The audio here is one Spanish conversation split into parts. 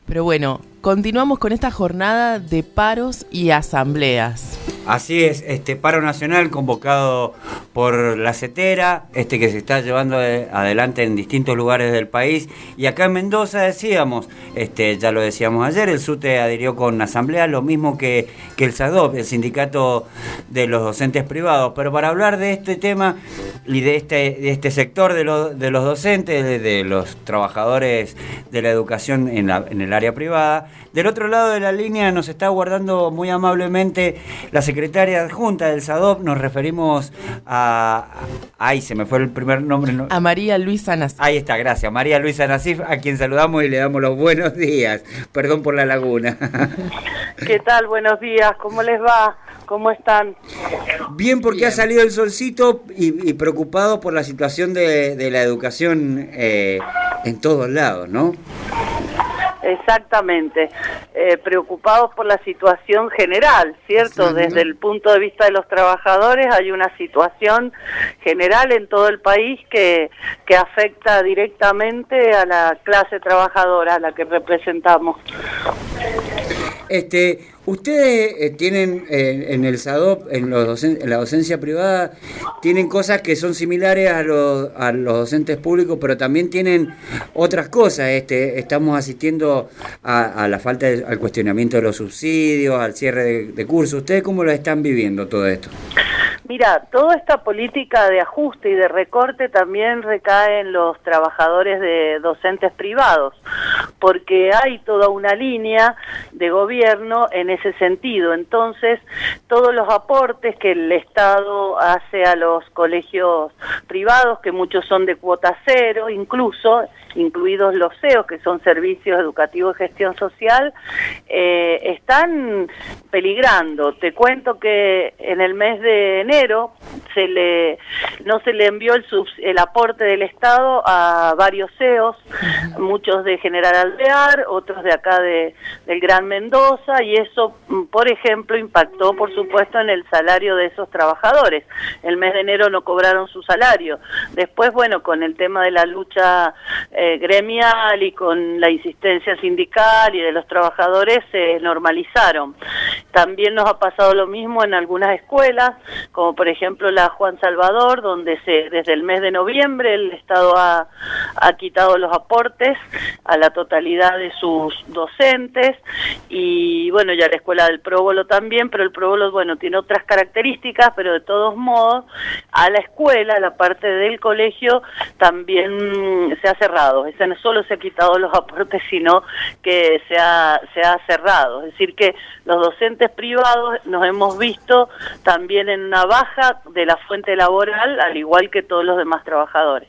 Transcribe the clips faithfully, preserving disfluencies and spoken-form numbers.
Pero bueno, continuamos con esta jornada de paros y asambleas. Así es, este paro nacional convocado por la CETERA, este que se está llevando adelante en distintos lugares del país. Y acá en Mendoza decíamos, este ya lo decíamos ayer, el SUTE adhirió con asamblea, lo mismo que, que el SADOP, el sindicato de los docentes privados. Pero para hablar de este tema y de este, de este sector de, lo, de los docentes, de, de los trabajadores de la educación en, la, en el área privada, del otro lado de la línea nos está aguardando muy amablemente la secretaria adjunta del SADOP. Nos referimos a... Ay, se me fue el primer nombre. ¿No? A María Luisa Nasif. Ahí está, gracias. María Luisa Nasif, a quien saludamos y le damos los buenos días. Perdón por la laguna. ¿Qué tal? Buenos días. ¿Cómo les va? ¿Cómo están? Bien, porque Bien. Ha salido el solcito y, y preocupado por la situación de, de la educación eh, en todos lados, ¿no? Exactamente, eh, preocupados por la situación general, ¿cierto? Sí, desde ¿no? el punto de vista de los trabajadores hay una situación general en todo el país que, que afecta directamente a la clase trabajadora a la que representamos. Este, ustedes eh, tienen eh, en el SADOP, en, los docen en la docencia privada, tienen cosas que son similares a, lo, a los docentes públicos, pero también tienen otras cosas. Este, estamos asistiendo a, a la falta, de, al cuestionamiento de los subsidios, al cierre de, de cursos. ¿Ustedes cómo lo están viviendo todo esto? Mira, toda esta política de ajuste y de recorte también recae en los trabajadores de docentes privados, porque hay toda una línea de gobierno en ese sentido. Entonces, todos los aportes que el Estado hace a los colegios privados, que muchos son de cuota cero, incluso, incluidos los C E O, que son Servicios Educativos de Gestión Social, eh, están peligrando. Te cuento que en el mes de enero se le no se le envió el, sub, el aporte del Estado a varios C E Os, muchos de General Alvear, otros de acá de, del Gran Mendoza, y eso, por ejemplo, impactó, por supuesto, en el salario de esos trabajadores. El mes de enero no cobraron su salario. Después, bueno, con el tema de la lucha eh, gremial y con la insistencia sindical y de los trabajadores se normalizaron. También nos ha pasado lo mismo en algunas escuelas, como por ejemplo la Juan Salvador, donde se desde el mes de noviembre el Estado ha, ha quitado los aportes a la totalidad de sus docentes, y bueno, ya la escuela del Próbolo también, pero el Próbolo, bueno, tiene otras características, pero de todos modos, a la escuela, a la parte del colegio, también se ha cerrado. Ese no solo se ha quitado los aportes, sino que se ha, se ha cerrado. Es decir, que los docentes privados nos hemos visto también en una baja de la fuente laboral, al igual que todos los demás trabajadores.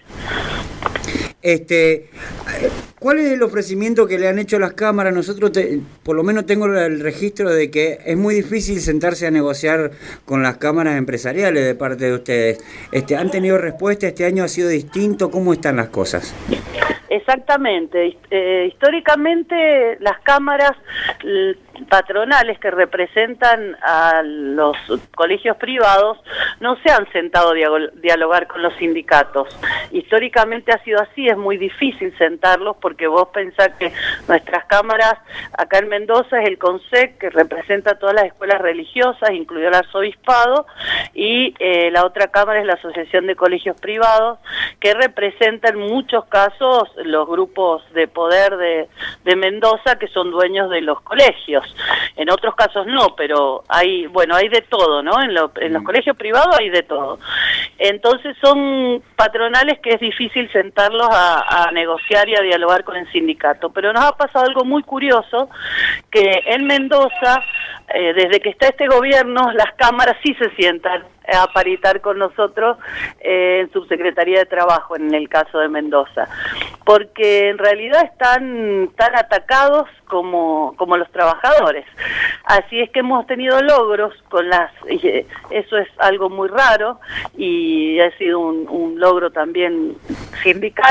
Este, ¿cuál es el ofrecimiento que le han hecho las cámaras? Nosotros, te, por lo menos tengo el registro de que es muy difícil sentarse a negociar con las cámaras empresariales de parte de ustedes. Este, ¿han tenido respuesta? ¿Este año ha sido distinto? ¿Cómo están las cosas? Exactamente. Eh, históricamente las cámaras patronales que representan a los colegios privados no se han sentado a dialogar con los sindicatos. Históricamente ha sido así, es muy difícil sentarlos porque vos pensás que nuestras cámaras acá en Mendoza es el CONSEC, que representa a todas las escuelas religiosas, incluido el arzobispado, y eh, la otra cámara es la Asociación de Colegios Privados, que representa en muchos casos los grupos de poder de, de Mendoza, que son dueños de los colegios. En otros casos no, pero hay, bueno, hay de todo, ¿no? En, lo, en los colegios privados hay de todo. Entonces son patronales que es difícil sentarlos a, a negociar y a dialogar con el sindicato. Pero nos ha pasado algo muy curioso, que en Mendoza, eh, desde que está este gobierno, las cámaras sí se sientan a paritar con nosotros eh, en Subsecretaría de Trabajo, en el caso de Mendoza, porque en realidad están tan atacados como, como los trabajadores. Así es que hemos tenido logros con las, eh, eso es algo muy raro, y ha sido un, un logro también sindical,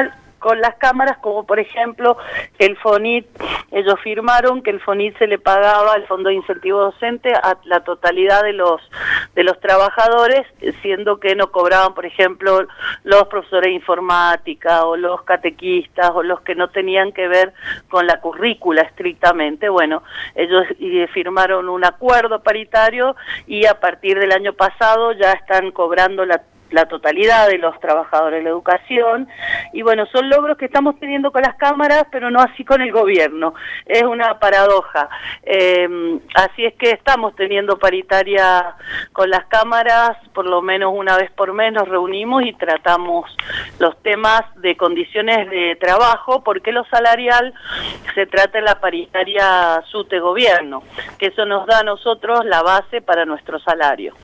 con las cámaras, como por ejemplo que el FONIT, ellos firmaron que el FONIT se le pagaba, el Fondo de Incentivo Docente, a la totalidad de los de los trabajadores, siendo que no cobraban, por ejemplo, los profesores de informática o los catequistas o los que no tenían que ver con la currícula estrictamente. Bueno, ellos firmaron un acuerdo paritario y a partir del año pasado ya están cobrando la la totalidad de los trabajadores de la educación, y bueno, son logros que estamos teniendo con las cámaras, pero no así con el gobierno, es una paradoja. Eh, así es que estamos teniendo paritaria con las cámaras, por lo menos una vez por mes nos reunimos y tratamos los temas de condiciones de trabajo, porque lo salarial se trata en la paritaria SUTE gobierno, que eso nos da a nosotros la base para nuestro salario.